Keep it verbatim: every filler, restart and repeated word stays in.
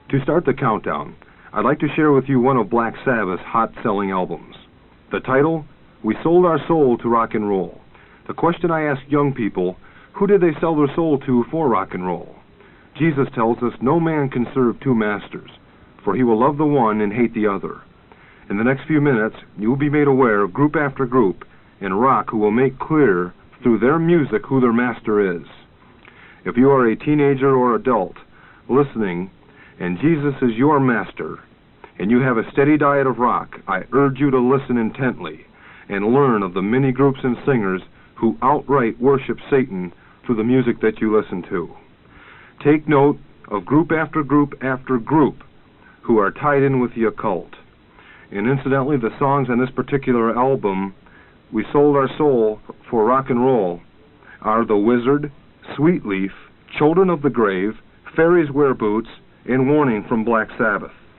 To start the countdown, I'd like to share with you one of Black Sabbath's hot-selling albums. The title, We Sold Our Soul to Rock and Roll. The question I ask young people, who did they sell their soul to for rock and roll? Jesus tells us no man can serve two masters, for he will love the one and hate the other. In the next few minutes, you will be made aware of group after group in rock who will make clear through their music who their master is. If you are a teenager or adult listening, and Jesus is your master, and you have a steady diet of rock, I urge you to listen intently and learn of the many groups and singers who outright worship Satan through the music that you listen to. Take note of group after group after group who are tied in with the occult. And incidentally, the songs on this particular album, We Sold Our Soul for Rock and Roll, are The Wizard, Sweet Leaf, Children of the Grave, Fairies Wear Boots, and Warning from Black Sabbath.